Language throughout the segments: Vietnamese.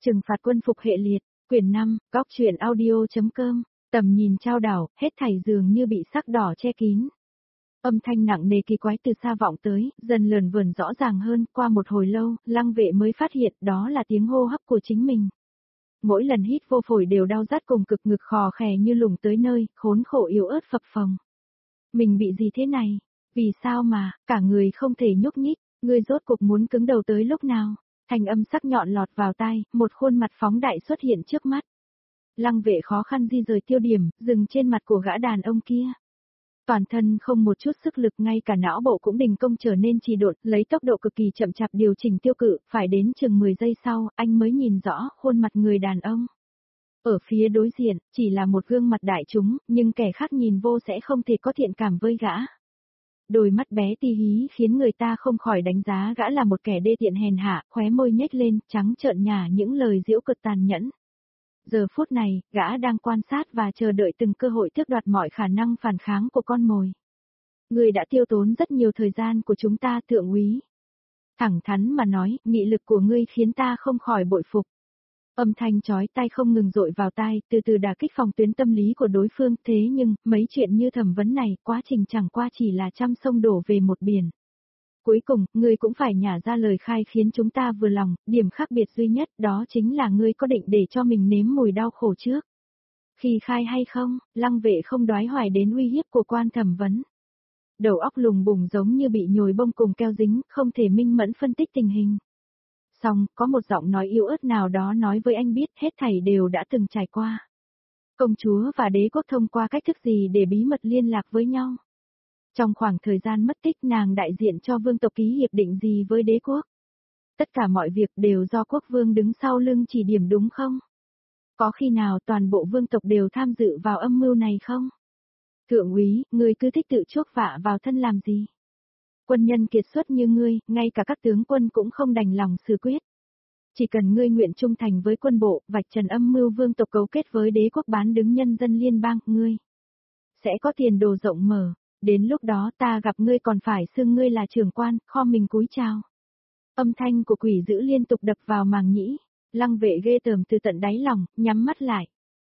Trừng phạt quân phục hệ liệt, quyển 5, góc truyện audio.com, tầm nhìn trao đảo, hết thảy dường như bị sắc đỏ che kín. Âm thanh nặng nề kỳ quái từ xa vọng tới, dần lờn vờn rõ ràng hơn, qua một hồi lâu, Lăng Vệ mới phát hiện đó là tiếng hô hấp của chính mình. Mỗi lần hít vô phổi đều đau rát cùng cực, ngực khò khè như lủng tới nơi, khốn khổ yếu ớt phập phồng. Mình bị gì thế này? Vì sao mà, cả người không thể nhúc nhích, ngươi rốt cuộc muốn cứng đầu tới lúc nào? Thanh âm sắc nhọn lọt vào tai, một khuôn mặt phóng đại xuất hiện trước mắt. Lăng Vệ khó khăn di rời tiêu điểm, dừng trên mặt của gã đàn ông kia. Toàn thân không một chút sức lực, ngay cả não bộ cũng đình công trở nên trì độn, lấy tốc độ cực kỳ chậm chạp điều chỉnh tiêu cự, phải đến chừng 10 giây sau, anh mới nhìn rõ khuôn mặt người đàn ông. Ở phía đối diện, chỉ là một gương mặt đại chúng, nhưng kẻ khác nhìn vô sẽ không thể có thiện cảm với gã. Đôi mắt bé tí hí khiến người ta không khỏi đánh giá gã là một kẻ đê tiện hèn hạ, khóe môi nhếch lên, trắng trợn nhả những lời giễu cợt tàn nhẫn. Giờ phút này, gã đang quan sát và chờ đợi từng cơ hội tước đoạt mọi khả năng phản kháng của con mồi. Ngươi đã tiêu tốn rất nhiều thời gian của chúng ta, thượng úy. Thẳng thắn mà nói, nghị lực của ngươi khiến ta không khỏi bội phục. Âm thanh chói tai không ngừng dội vào tai, từ từ đả kích phòng tuyến tâm lý của đối phương, thế nhưng, mấy chuyện như thẩm vấn này, quá trình chẳng qua chỉ là trăm sông đổ về một biển. Cuối cùng, ngươi cũng phải nhả ra lời khai khiến chúng ta vừa lòng, điểm khác biệt duy nhất đó chính là ngươi có định để cho mình nếm mùi đau khổ trước. Khi khai hay không, Lăng Vệ không đoái hoài đến uy hiếp của quan thẩm vấn. Đầu óc lùng bùng giống như bị nhồi bông cùng keo dính, không thể minh mẫn phân tích tình hình. Xong, có một giọng nói yếu ớt nào đó nói với anh biết hết thảy đều đã từng trải qua. Công chúa và đế quốc thông qua cách thức gì để bí mật liên lạc với nhau? Trong khoảng thời gian mất tích nàng đại diện cho vương tộc ký hiệp định gì với đế quốc? Tất cả mọi việc đều do quốc vương đứng sau lưng chỉ điểm đúng không? Có khi nào toàn bộ vương tộc đều tham dự vào âm mưu này không? Thượng úy, ngươi cứ thích tự chuốc vạ vào thân làm gì? Quân nhân kiệt xuất như ngươi, ngay cả các tướng quân cũng không đành lòng xử quyết. Chỉ cần ngươi nguyện trung thành với quân bộ, vạch trần âm mưu vương tộc cấu kết với đế quốc bán đứng nhân dân liên bang, ngươi sẽ có tiền đồ rộng mở. Đến lúc đó ta gặp ngươi còn phải xưng ngươi là trưởng quan, kho mình cúi chào. Âm thanh của quỷ dữ liên tục đập vào màng nhĩ, Lăng Vệ ghê tởm từ tận đáy lòng, nhắm mắt lại.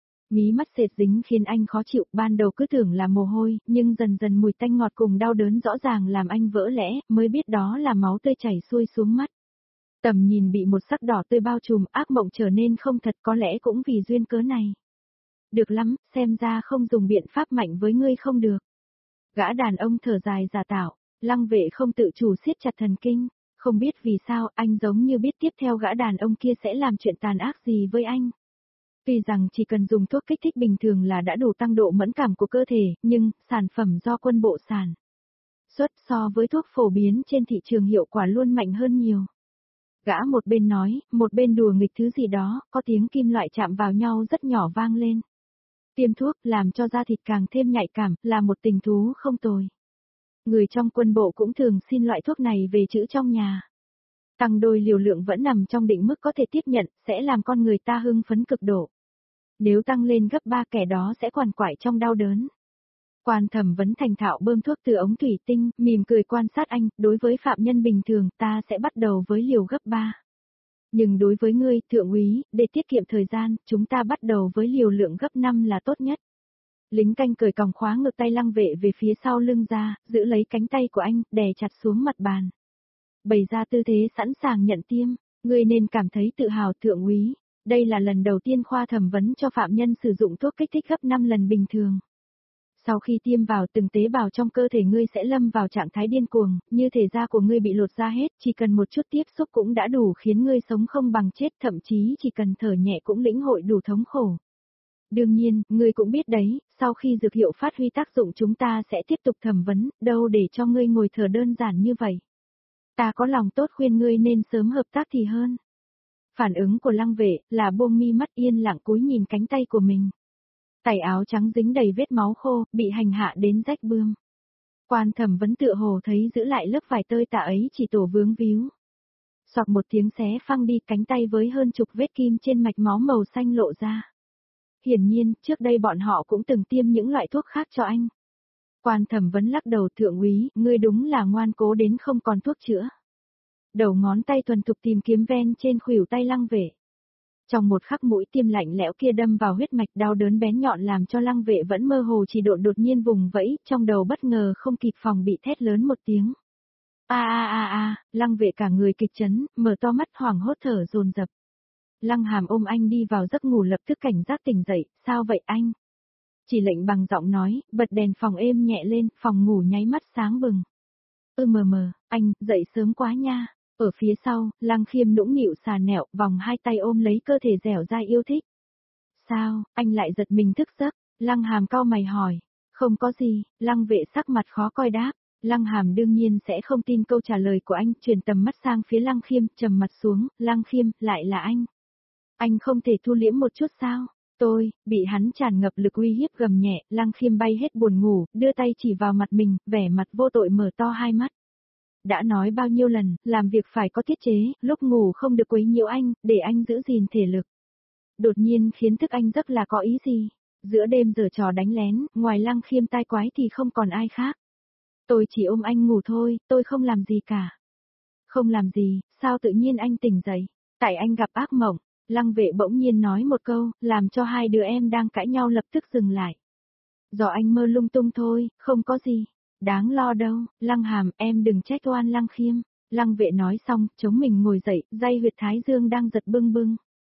Mí mắt sệt dính khiến anh khó chịu, ban đầu cứ tưởng là mồ hôi, nhưng dần dần mùi tanh ngọt cùng đau đớn rõ ràng làm anh vỡ lẽ, mới biết đó là máu tươi chảy xuôi xuống mắt. Tầm nhìn bị một sắc đỏ tươi bao trùm, ác mộng trở nên không thật, có lẽ cũng vì duyên cớ này. Được lắm, xem ra không dùng biện pháp mạnh với ngươi không được. Gã đàn ông thở dài giả tạo, Lăng Vệ không tự chủ siết chặt thần kinh, không biết vì sao anh giống như biết tiếp theo gã đàn ông kia sẽ làm chuyện tàn ác gì với anh. Tuy rằng chỉ cần dùng thuốc kích thích bình thường là đã đủ tăng độ mẫn cảm của cơ thể, nhưng sản phẩm do quân bộ sản xuất so với thuốc phổ biến trên thị trường hiệu quả luôn mạnh hơn nhiều. Gã một bên nói, một bên đùa nghịch thứ gì đó, có tiếng kim loại chạm vào nhau rất nhỏ vang lên. Tiêm thuốc làm cho da thịt càng thêm nhạy cảm, là một tình thú không tồi. Người trong quân bộ cũng thường xin loại thuốc này về trữ trong nhà. Tăng đôi liều lượng vẫn nằm trong định mức có thể tiếp nhận, sẽ làm con người ta hưng phấn cực độ. Nếu tăng lên gấp 3 kẻ đó sẽ quằn quại trong đau đớn. Quan thẩm vấn thành thạo bơm thuốc từ ống thủy tinh, mỉm cười quan sát anh, đối với phạm nhân bình thường ta sẽ bắt đầu với liều gấp 3. Nhưng đối với ngươi, thượng úy, để tiết kiệm thời gian, chúng ta bắt đầu với liều lượng gấp 5 là tốt nhất. Lính canh cởi còng khóa ngược tay Lăng Vệ về phía sau lưng ra, giữ lấy cánh tay của anh, đè chặt xuống mặt bàn. Bày ra tư thế sẵn sàng nhận tiêm, ngươi nên cảm thấy tự hào thượng úy. Đây là lần đầu tiên khoa thẩm vấn cho phạm nhân sử dụng thuốc kích thích gấp 5 lần bình thường. Sau khi tiêm vào từng tế bào trong cơ thể ngươi sẽ lâm vào trạng thái điên cuồng, như thể da của ngươi bị lột ra hết, chỉ cần một chút tiếp xúc cũng đã đủ khiến ngươi sống không bằng chết, thậm chí chỉ cần thở nhẹ cũng lĩnh hội đủ thống khổ. Đương nhiên, ngươi cũng biết đấy, sau khi dược hiệu phát huy tác dụng chúng ta sẽ tiếp tục thẩm vấn, đâu để cho ngươi ngồi thở đơn giản như vậy. Ta có lòng tốt khuyên ngươi nên sớm hợp tác thì hơn. Phản ứng của Lăng Vệ là buông mi mắt yên lặng cúi nhìn cánh tay của mình. Tày áo trắng dính đầy vết máu khô, bị hành hạ đến rách bươm. Quan thẩm vấn tựa hồ thấy giữ lại lớp vải tơi tả ấy chỉ tổ vướng víu. Soạt một tiếng xé phăng đi, cánh tay với hơn chục vết kim trên mạch máu màu xanh lộ ra. Hiển nhiên, trước đây bọn họ cũng từng tiêm những loại thuốc khác cho anh. Quan thẩm vấn lắc đầu, thượng úy, ngươi đúng là ngoan cố đến không còn thuốc chữa. Đầu ngón tay thuần thục tìm kiếm ven trên khuỷu tay Lăng Vệ. Trong một khắc mũi tiêm lạnh lẽo kia đâm vào huyết mạch, đau đớn bén nhọn làm cho Lăng Vệ vẫn mơ hồ chỉ đột nhiên vùng vẫy, trong đầu bất ngờ không kịp phòng bị thét lớn một tiếng. Lăng Vệ cả người kịch chấn, mở to mắt hoảng hốt thở dồn dập. Lăng Hàm ôm anh đi vào giấc ngủ lập tức cảnh giác tỉnh dậy, sao vậy anh? Chỉ lệnh bằng giọng nói, bật đèn phòng êm nhẹ lên, phòng ngủ nháy mắt sáng bừng. Anh, dậy sớm quá nha. Ở phía sau, Lăng Khiêm nũng nịu xà nẹo, vòng hai tay ôm lấy cơ thể dẻo dai yêu thích. Sao, anh lại giật mình thức giấc? Lăng Hàm cau mày hỏi. Không có gì, Lăng Vệ sắc mặt khó coi đáp. Lăng Hàm đương nhiên sẽ không tin câu trả lời của anh, chuyển tầm mắt sang phía Lăng Khiêm, trầm mặt xuống, Lăng Khiêm, lại là anh. Anh không thể thu liễm một chút sao? Tôi, bị hắn tràn ngập lực uy hiếp gầm nhẹ, Lăng Khiêm bay hết buồn ngủ, đưa tay chỉ vào mặt mình, vẻ mặt vô tội mở to hai mắt. Đã nói bao nhiêu lần, làm việc phải có tiết chế, lúc ngủ không được quấy nhiễu anh, để anh giữ gìn thể lực. Đột nhiên khiến thức anh giấc là có ý gì? Giữa đêm giở trò đánh lén, ngoài Lăng Khiêm tai quái thì không còn ai khác. Tôi chỉ ôm anh ngủ thôi, tôi không làm gì cả. Không làm gì, sao tự nhiên anh tỉnh dậy? Tại anh gặp ác mộng. Lăng Vệ bỗng nhiên nói một câu, làm cho hai đứa em đang cãi nhau lập tức dừng lại. Do anh mơ lung tung thôi, không có gì. Đáng lo đâu, Lăng Hàm, em đừng trách oan Lăng Khiêm. Lăng Vệ nói xong, chống mình ngồi dậy, day huyệt thái dương đang giật bưng bưng.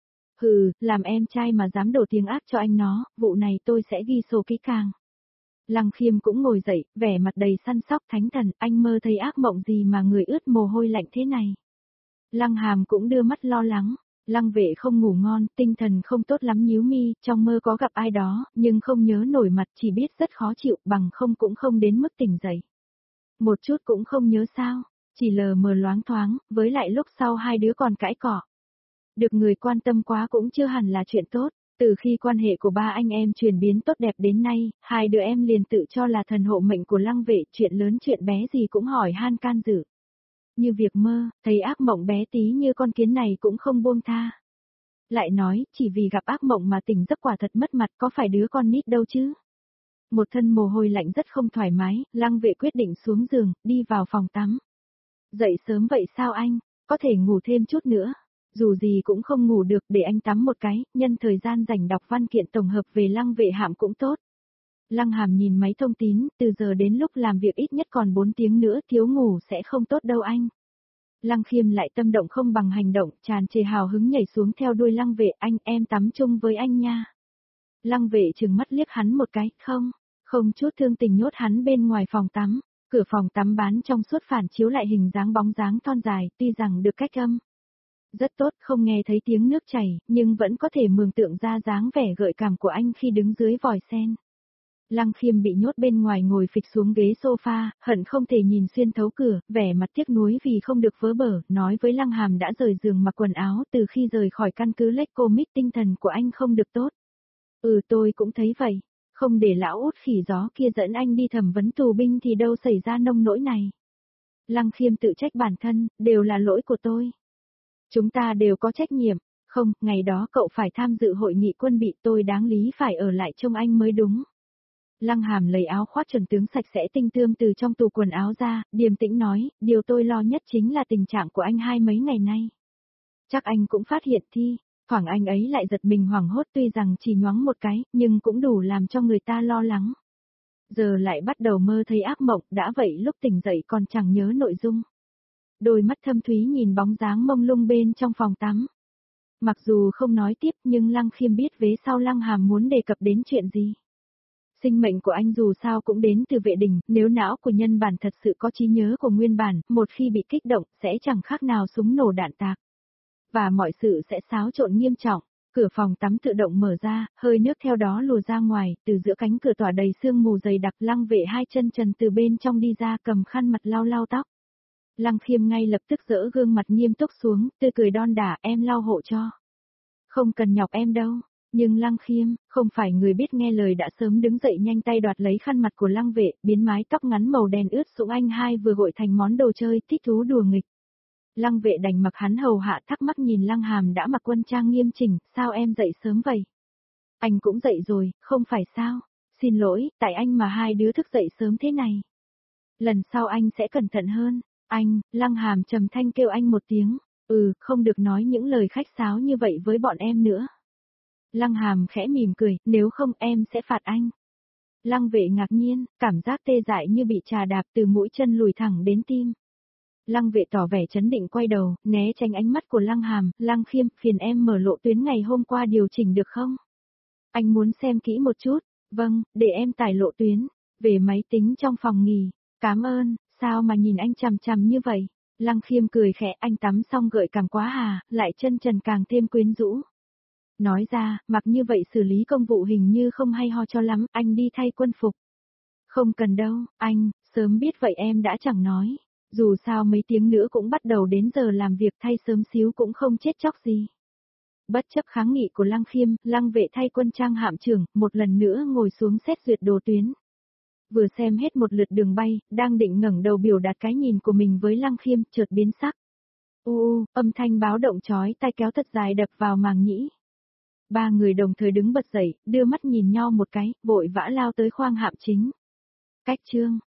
Hừ, làm em trai mà dám đổ tiếng ác cho anh nó, vụ này tôi sẽ ghi sổ kỹ càng. Lăng Khiêm cũng ngồi dậy, vẻ mặt đầy săn sóc thánh thần, anh mơ thấy ác mộng gì mà người ướt mồ hôi lạnh thế này. Lăng Hàm cũng đưa mắt lo lắng. Lăng Vệ không ngủ ngon, tinh thần không tốt lắm nhíu mi, trong mơ có gặp ai đó, nhưng không nhớ nổi mặt, chỉ biết rất khó chịu, bằng không cũng không đến mức tỉnh dậy. Một chút cũng không nhớ sao, chỉ lờ mờ loáng thoáng, với lại lúc sau hai đứa còn cãi cọ. Được người quan tâm quá cũng chưa hẳn là chuyện tốt, từ khi quan hệ của ba anh em chuyển biến tốt đẹp đến nay, hai đứa em liền tự cho là thần hộ mệnh của Lăng Vệ, chuyện lớn chuyện bé gì cũng hỏi han can dự. Như việc mơ, thấy ác mộng bé tí như con kiến này cũng không buông tha. Lại nói, chỉ vì gặp ác mộng mà tỉnh giấc quả thật mất mặt, có phải đứa con nít đâu chứ. Một thân mồ hôi lạnh rất không thoải mái, Lăng Vệ quyết định xuống giường, đi vào phòng tắm. Dậy sớm vậy sao anh, có thể ngủ thêm chút nữa. Dù gì cũng không ngủ được, để anh tắm một cái, nhân thời gian rảnh đọc văn kiện tổng hợp về Lăng Vệ Hạm cũng tốt. Lăng Hàm nhìn máy thông tín, từ giờ đến lúc làm việc ít nhất còn 4 tiếng nữa, thiếu ngủ sẽ không tốt đâu anh. Lăng Khiêm lại tâm động không bằng hành động, tràn trề hào hứng nhảy xuống theo đuôi Lăng Vệ, anh, em tắm chung với anh nha. Lăng Vệ trừng mắt liếc hắn một cái, không chút thương tình nhốt hắn bên ngoài phòng tắm, cửa phòng tắm bán trong suốt phản chiếu lại hình dáng bóng dáng thon dài, tuy rằng được cách âm. Rất tốt, không nghe thấy tiếng nước chảy, nhưng vẫn có thể mường tượng ra dáng vẻ gợi cảm của anh khi đứng dưới vòi sen. Lăng Khiêm bị nhốt bên ngoài ngồi phịch xuống ghế sofa, hận không thể nhìn xuyên thấu cửa, vẻ mặt tiếc nuối vì không được vớ bở, nói với Lăng Hàm đã rời giường mặc quần áo, từ khi rời khỏi căn cứ Lake Comic tinh thần của anh không được tốt. Tôi cũng thấy vậy, không để lão út khỉ gió kia dẫn anh đi thẩm vấn tù binh thì đâu xảy ra nông nỗi này. Lăng Khiêm tự trách bản thân, đều là lỗi của tôi. Chúng ta đều có trách nhiệm, không, ngày đó cậu phải tham dự hội nghị quân bị, tôi đáng lý phải ở lại trông anh mới đúng. Lăng Hàm lấy áo khoác chuẩn tướng sạch sẽ tinh tươm từ trong tủ quần áo ra, điềm tĩnh nói, điều tôi lo nhất chính là tình trạng của anh hai mấy ngày nay. Chắc anh cũng phát hiện thi, thoảng anh ấy lại giật mình hoảng hốt tuy rằng chỉ nhoáng một cái, nhưng cũng đủ làm cho người ta lo lắng. Giờ lại bắt đầu mơ thấy ác mộng, đã vậy lúc tỉnh dậy còn chẳng nhớ nội dung. Đôi mắt thâm thúy nhìn bóng dáng mông lung bên trong phòng tắm. Mặc dù không nói tiếp nhưng Lăng Khiêm biết vế sau Lăng Hàm muốn đề cập đến chuyện gì. Sinh mệnh của anh dù sao cũng đến từ vệ đình, nếu não của nhân bản thật sự có trí nhớ của nguyên bản, một khi bị kích động, sẽ chẳng khác nào súng nổ đạn tạc. Và mọi sự sẽ xáo trộn nghiêm trọng, cửa phòng tắm tự động mở ra, hơi nước theo đó lùa ra ngoài, từ giữa cánh cửa tỏa đầy sương mù dày đặc. Lăng Vệ hai chân trần từ bên trong đi ra cầm khăn mặt lau lau tóc. Lăng Khiêm ngay lập tức dỡ gương mặt nghiêm túc xuống, tươi cười đon đả, em lau hộ cho. Không cần nhọc em đâu. Nhưng Lăng Khiêm, không phải người biết nghe lời đã sớm đứng dậy nhanh tay đoạt lấy khăn mặt của Lăng Vệ, biến mái tóc ngắn màu đen ướt sũng anh hai vừa gội thành món đồ chơi, thích thú đùa nghịch. Lăng Vệ đành mặc hắn hầu hạ, thắc mắc nhìn Lăng Hàm đã mặc quân trang nghiêm chỉnh, sao em dậy sớm vậy? Anh cũng dậy rồi, không phải sao? Xin lỗi, tại anh mà hai đứa thức dậy sớm thế này. Lần sau anh sẽ cẩn thận hơn. Anh, Lăng Hàm trầm thanh kêu anh một tiếng. Không được nói những lời khách sáo như vậy với bọn em nữa. Lăng Hàm khẽ mỉm cười, nếu không em sẽ phạt anh. Lăng Vệ ngạc nhiên, cảm giác tê dại như bị trà đạp từ mũi chân lùi thẳng đến tim. Lăng Vệ tỏ vẻ chấn định quay đầu, né tránh ánh mắt của Lăng Hàm, Lăng Khiêm, phiền em mở lộ tuyến ngày hôm qua điều chỉnh được không? Anh muốn xem kỹ một chút, vâng, để em tải lộ tuyến, về máy tính trong phòng nghỉ, cảm ơn, sao mà nhìn anh chằm chằm như vậy? Lăng Khiêm cười khẽ, anh tắm xong gợi cảm quá hà, lại chân trần càng thêm quyến rũ. Nói ra, mặc như vậy xử lý công vụ hình như không hay ho cho lắm, anh đi thay quân phục. Không cần đâu, anh, sớm biết vậy em đã chẳng nói. Dù sao mấy tiếng nữa cũng bắt đầu đến giờ làm việc, thay sớm xíu cũng không chết chóc gì. Bất chấp kháng nghị của Lăng Khiêm, Lăng Vệ thay quân trang hạm trưởng, một lần nữa ngồi xuống xét duyệt đồ tuyến. Vừa xem hết một lượt đường bay, đang định ngẩng đầu biểu đạt cái nhìn của mình với Lăng Khiêm, chợt biến sắc. Âm thanh báo động chói tai kéo thật dài đập vào màng nhĩ. Ba người đồng thời đứng bật dậy, đưa mắt nhìn nhau một cái, vội vã lao tới khoang hạm chính. Cách chương